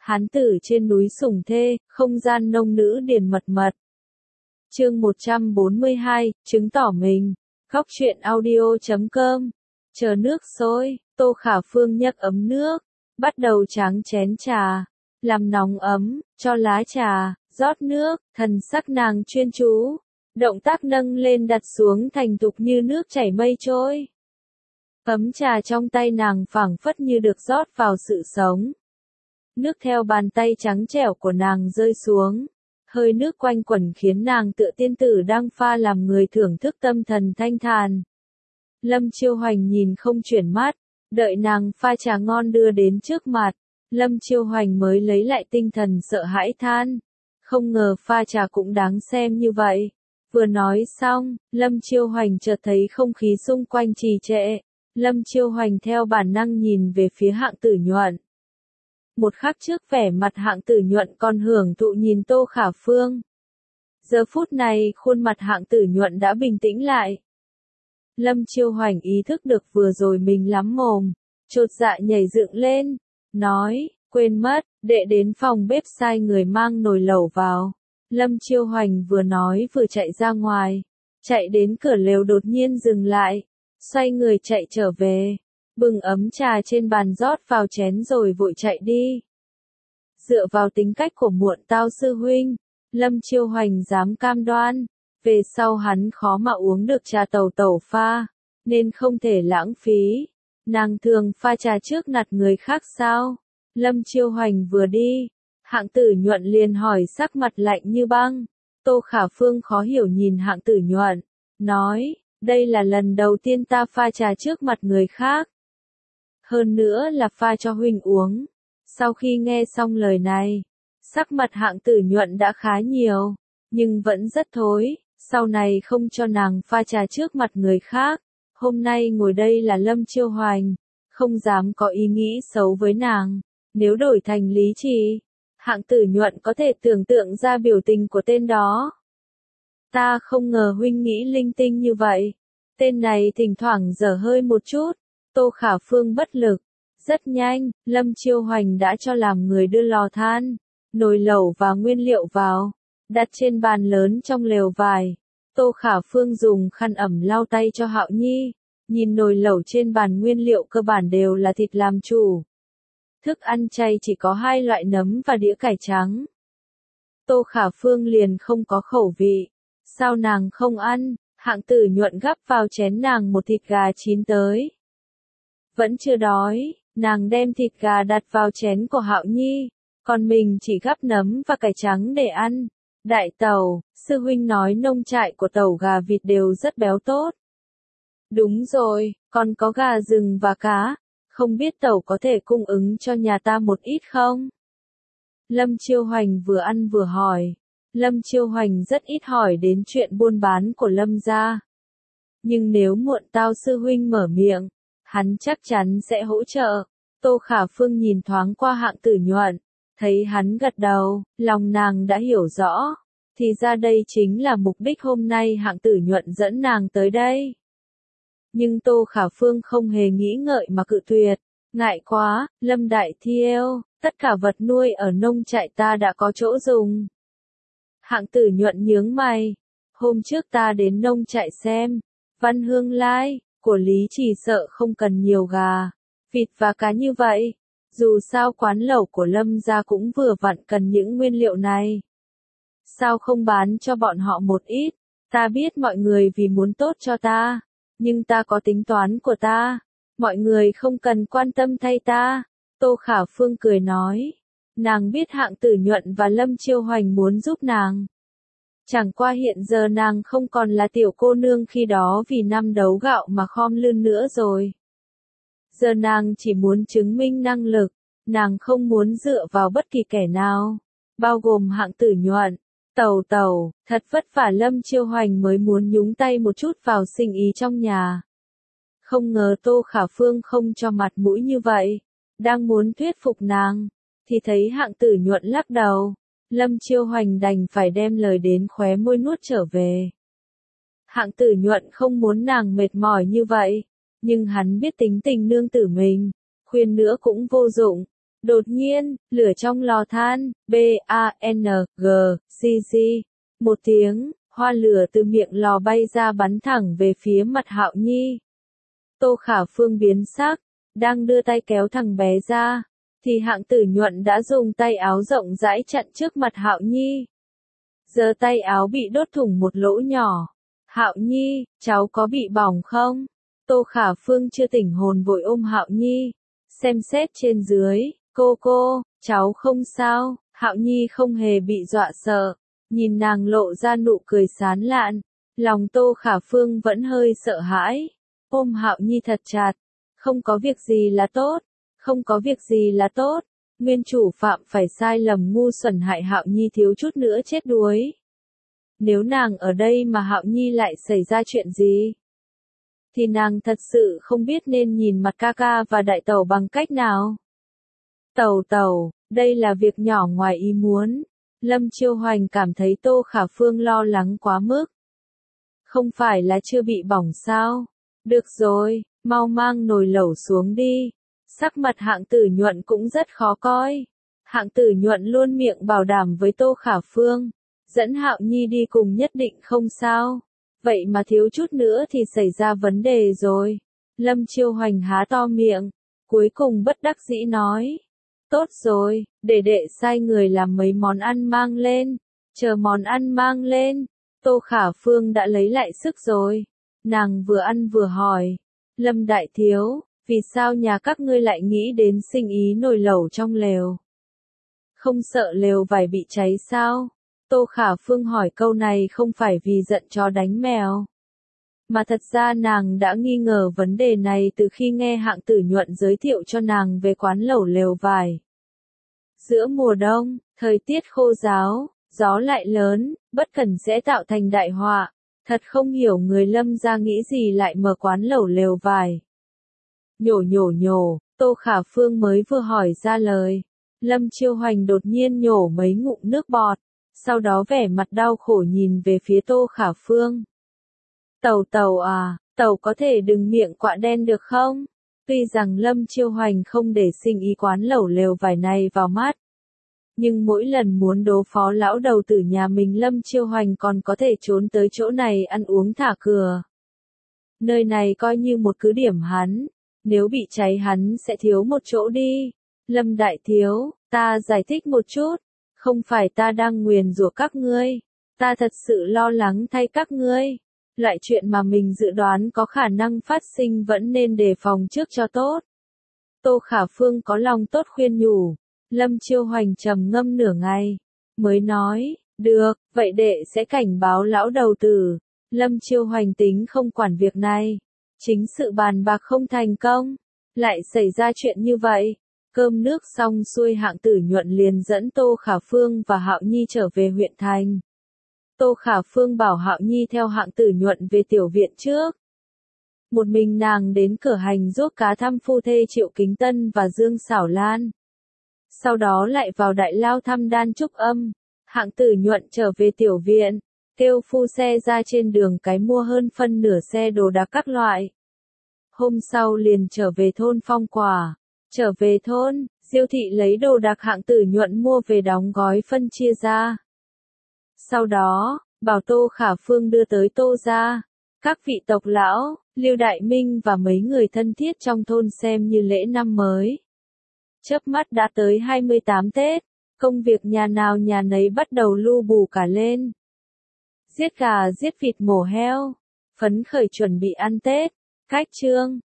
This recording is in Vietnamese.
Hán tử trên núi sủng thê, không gian nông nữ điền mật mật. Chương 142, chứng tỏ mình. Góc truyện audio.com. Chờ nước sôi, Tô Khả Phương nhấc ấm nước, bắt đầu tráng chén trà, làm nóng ấm, cho lá trà, rót nước, thần sắc nàng chuyên chú, động tác nâng lên đặt xuống thành thục như nước chảy mây trôi. Ấm trà trong tay nàng phảng phất như được rót vào sự sống. Nước theo bàn tay trắng trẻo của nàng rơi xuống, hơi nước quanh quẩn khiến nàng tựa tiên tử đang pha làm người thưởng thức tâm thần thanh thản. Lâm Chiêu Hoành nhìn không chuyển mắt, đợi nàng pha trà ngon đưa đến trước mặt, Lâm Chiêu Hoành mới lấy lại tinh thần sợ hãi than. Không ngờ pha trà cũng đáng xem như vậy. Vừa nói xong, Lâm Chiêu Hoành chợt thấy không khí xung quanh trì trệ. Lâm Chiêu Hoành theo bản năng nhìn về phía Hạng Tử Nhuận. Một khắc trước vẻ mặt Hạng Tử Nhuận còn hưởng thụ nhìn Tô Khả Phương. Giờ phút này khuôn mặt Hạng Tử Nhuận đã bình tĩnh lại. Lâm Chiêu Hoành ý thức được vừa rồi mình lắm mồm, chột dạ nhảy dựng lên, nói, quên mất, đệ đến phòng bếp sai người mang nồi lẩu vào. Lâm Chiêu Hoành vừa nói vừa chạy ra ngoài, chạy đến cửa lều đột nhiên dừng lại, xoay người chạy trở về, bưng ấm trà trên bàn rót vào chén rồi vội chạy đi. Dựa vào tính cách của muộn tao sư huynh, Lâm Chiêu Hoành dám cam đoan, về sau hắn khó mà uống được trà tàu tàu pha, nên không thể lãng phí. Nàng thường pha trà trước nặt người khác sao? Lâm Chiêu Hoành vừa đi, Hạng Tử Nhuận liền hỏi sắc mặt lạnh như băng. Tô Khả Phương khó hiểu nhìn Hạng Tử Nhuận, nói, đây là lần đầu tiên ta pha trà trước mặt người khác. Hơn nữa là pha cho huynh uống. Sau khi nghe xong lời này, sắc mặt Hạng Tử Nhuận đã khá nhiều, nhưng vẫn rất thối. Sau này không cho nàng pha trà trước mặt người khác. Hôm nay ngồi đây là Lâm Chiêu Hoành, không dám có ý nghĩ xấu với nàng. Nếu đổi thành lý trì, Hạng Tử Nhuận có thể tưởng tượng ra biểu tình của tên đó. Ta không ngờ huynh nghĩ linh tinh như vậy. Tên này thỉnh thoảng dở hơi một chút. Tô Khả Phương bất lực. Rất nhanh, Lâm Chiêu Hoành đã cho làm người đưa lò than, nồi lẩu và nguyên liệu vào, đặt trên bàn lớn trong lều vải. Tô Khả Phương dùng khăn ẩm lau tay cho Hạo Nhi, nhìn nồi lẩu trên bàn nguyên liệu cơ bản đều là thịt làm chủ. Thức ăn chay chỉ có 2 loại nấm và đĩa cải trắng. Tô Khả Phương liền không có khẩu vị. Sao nàng không ăn? Hạng Tử Nhuận gắp vào chén nàng một thịt gà chín tới. Vẫn chưa đói, nàng đem thịt gà đặt vào chén của Hạo Nhi, còn mình chỉ gắp nấm và cải trắng để ăn. Đại tẩu, sư huynh nói nông trại của tẩu gà vịt đều rất béo tốt. Đúng rồi, còn có gà rừng và cá, không biết tẩu có thể cung ứng cho nhà ta một ít không? Lâm Chiêu Hoành vừa ăn vừa hỏi. Lâm Chiêu Hoành rất ít hỏi đến chuyện buôn bán của Lâm gia. Nhưng nếu muộn tao sư huynh mở miệng, hắn chắc chắn sẽ hỗ trợ. Tô Khả Phương nhìn thoáng qua Hạng Tử Nhuận, thấy hắn gật đầu, lòng nàng đã hiểu rõ. Thì ra đây chính là mục đích hôm nay Hạng Tử Nhuận dẫn nàng tới đây. Nhưng Tô Khả Phương không hề nghĩ ngợi mà cự tuyệt. Ngại quá, Lâm Đại Thiêu, tất cả vật nuôi ở nông trại ta đã có chỗ dùng. Hạng Tử Nhuận nhướng mày. Hôm trước ta đến nông trại xem, Văn Hương Lai, của Lý chỉ sợ không cần nhiều gà, vịt và cá như vậy. Dù sao quán lẩu của Lâm gia cũng vừa vặn cần những nguyên liệu này. Sao không bán cho bọn họ một ít? Ta biết mọi người vì muốn tốt cho ta, nhưng ta có tính toán của ta. Mọi người không cần quan tâm thay ta. Tô Khả Phương cười nói. Nàng biết Hạng Tử Nhuận và Lâm Chiêu Hoành muốn giúp nàng. Chẳng qua hiện giờ nàng không còn là tiểu cô nương khi đó vì năm đấu gạo mà khom lưng nữa rồi. Giờ nàng chỉ muốn chứng minh năng lực, nàng không muốn dựa vào bất kỳ kẻ nào, bao gồm Hạng Tử Nhuận. Tẩu, thật vất vả Lâm Chiêu Hoành mới muốn nhúng tay một chút vào sinh ý trong nhà. Không ngờ Tô Khả Phương không cho mặt mũi như vậy, đang muốn thuyết phục nàng, thì thấy Hạng Tử Nhuận lắc đầu. Lâm Chiêu Hoành đành phải đem lời đến khóe môi nuốt trở về. Hạng Tử Nhuận không muốn nàng mệt mỏi như vậy, nhưng hắn biết tính tình nương tử mình, khuyên nữa cũng vô dụng, Đột nhiên, lửa trong lò than, B-A-N-G, một tiếng, hoa lửa từ miệng lò bay ra bắn thẳng về phía mặt Hạo Nhi. Tô Khả Phương biến sắc, đang đưa tay kéo thằng bé ra, thì Hạng Tử Nhuận đã dùng tay áo rộng rãi chặn trước mặt Hạo Nhi. Giờ tay áo bị đốt thủng một lỗ nhỏ. Hạo Nhi, cháu có bị bỏng không? Tô Khả Phương chưa tỉnh hồn vội ôm Hạo Nhi, xem xét trên dưới, cô, cháu không sao. Hạo Nhi không hề bị dọa sợ, nhìn nàng lộ ra nụ cười sán lạn, lòng Tô Khả Phương vẫn hơi sợ hãi, ôm Hạo Nhi thật chặt, không có việc gì là tốt, không có việc gì là tốt, nguyên chủ phạm phải sai lầm ngu xuẩn hại Hạo Nhi thiếu chút nữa chết đuối. Nếu nàng ở đây mà Hạo Nhi lại xảy ra chuyện gì, thì nàng thật sự không biết nên nhìn mặt ca ca và đại tẩu bằng cách nào. Tẩu, đây là việc nhỏ ngoài ý muốn. Lâm Chiêu Hoành cảm thấy Tô Khả Phương lo lắng quá mức. Không phải là chưa bị bỏng sao? Được rồi, mau mang nồi lẩu xuống đi. Sắc mặt Hạng Tử Nhuận cũng rất khó coi. Hạng Tử Nhuận luôn miệng bảo đảm với Tô Khả Phương, dẫn Hạo Nhi đi cùng nhất định không sao. Vậy mà thiếu chút nữa thì xảy ra vấn đề rồi. Lâm Chiêu Hoành há to miệng, cuối cùng bất đắc dĩ nói. Tốt rồi, để đệ sai người làm mấy món ăn mang lên. Chờ món ăn mang lên, Tô Khả Phương đã lấy lại sức rồi. Nàng vừa ăn vừa hỏi. Lâm đại thiếu, vì sao nhà các ngươi lại nghĩ đến sinh ý nồi lẩu trong lều? Không sợ lều vải bị cháy sao? Tô Khả Phương hỏi câu này không phải vì giận chó đánh mèo, mà thật ra nàng đã nghi ngờ vấn đề này từ khi nghe Hạng Tử Nhuận giới thiệu cho nàng về quán lẩu lều vải. Giữa mùa đông, thời tiết khô ráo, gió lại lớn, bất cẩn sẽ tạo thành đại họa. Thật không hiểu người Lâm gia nghĩ gì lại mở quán lẩu lều vải. Nhổ, Tô Khả Phương mới vừa hỏi ra lời. Lâm Chiêu Hoành đột nhiên nhổ mấy ngụm nước bọt, sau đó vẻ mặt đau khổ nhìn về phía Tô Khả Phương. Tẩu à, tẩu có thể đừng miệng quạ đen được không? Tuy rằng Lâm Chiêu Hoành không để sinh ý quán lẩu lều vải này vào mắt, nhưng mỗi lần muốn đối phó lão đầu tử nhà mình Lâm Chiêu Hoành còn có thể trốn tới chỗ này ăn uống thả cửa. Nơi này coi như một cứ điểm hắn, nếu bị cháy hắn sẽ thiếu một chỗ đi. Lâm đại thiếu, ta giải thích một chút, không phải ta đang nguyền rủa các ngươi, ta thật sự lo lắng thay các ngươi. Loại chuyện mà mình dự đoán có khả năng phát sinh vẫn nên đề phòng trước cho tốt. Tô Khả Phương có lòng tốt khuyên nhủ. Lâm Chiêu Hoành trầm ngâm nửa ngày, mới nói, được, vậy đệ sẽ cảnh báo lão đầu tử. Lâm Chiêu Hoành tính không quản việc này. Chính sự bàn bạc không thành công, lại xảy ra chuyện như vậy. Cơm nước xong xuôi Hạng Tử Nhuận liền dẫn Tô Khả Phương và Hạo Nhi trở về huyện thành. Tô Khả Phương bảo Hạo Nhi theo Hạng Tử Nhuận về tiểu viện trước. Một mình nàng đến cửa hành ruốc cá thăm phu thê Triệu Kính Tân và Dương Xảo Lan. Sau đó lại vào đại lao thăm Đan Trúc Âm. Hạng Tử Nhuận trở về tiểu viện, kêu phu xe ra trên đường cái mua hơn phân nửa xe đồ đạc các loại. Hôm sau liền trở về thôn Phong Quả. Trở về thôn, Diêu thị lấy đồ đạc Hạng Tử Nhuận mua về đóng gói phân chia ra. Sau đó, bảo Tô Khả Phương đưa tới Tô gia. Các vị tộc lão, Lưu Đại Minh và mấy người thân thiết trong thôn xem như lễ năm mới. Chớp mắt đã tới 28 Tết, công việc nhà nào nhà nấy bắt đầu lu bù cả lên. Giết gà giết vịt mổ heo, phấn khởi chuẩn bị ăn Tết, cách trương.